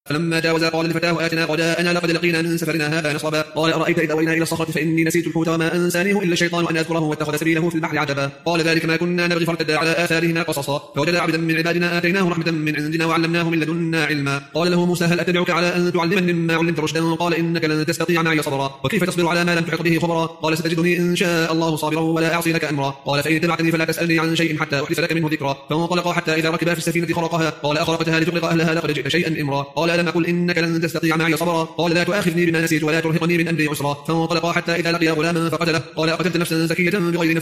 فلما جاوزا قال لفتاه آتنا غداءنا لقد لقينا من سفرنا هذا نصبا قال أرأيت إذ أوينا إلى الصخرة فإني نسيت الحوت وما أنسانيه إلا الشيطان أن أذكره واتخذ سبيله في البحر عجبا قال ذلك ما كنا نبغي فارتدا على آثارهما قصصا فوجدا عبدا من عبادنا آتيناه رحمة من عندنا وعلمناه من لدنا علما قال له موسى هل أتبعك على أن تعلمني مما علمت رشدا قال إنك لن تستطيع معي صبرا وكيف تصبر على ما لم تحط به خبرا قال ستجدني إن شاء الله صابرا ولا أعصي لك أمرا قال فإن اتبعتني فلا تسألني عن شيء حتى أحدث لك منه ذكرا فانطلقا حتى إذا ركبا في السفينة خرقها قال أخرقتها لتغرق أهلها لقد جئت شيئا إمرا قال ألم أقل إنك لن تستطيع معي صبرا قال لا تؤاخذني بما نسيت ولا ترهقني من أمري عسرا فانطلقا حتى إذا لقيا غلاما فقتله قال أقتلت نفسا زكية بغير نفس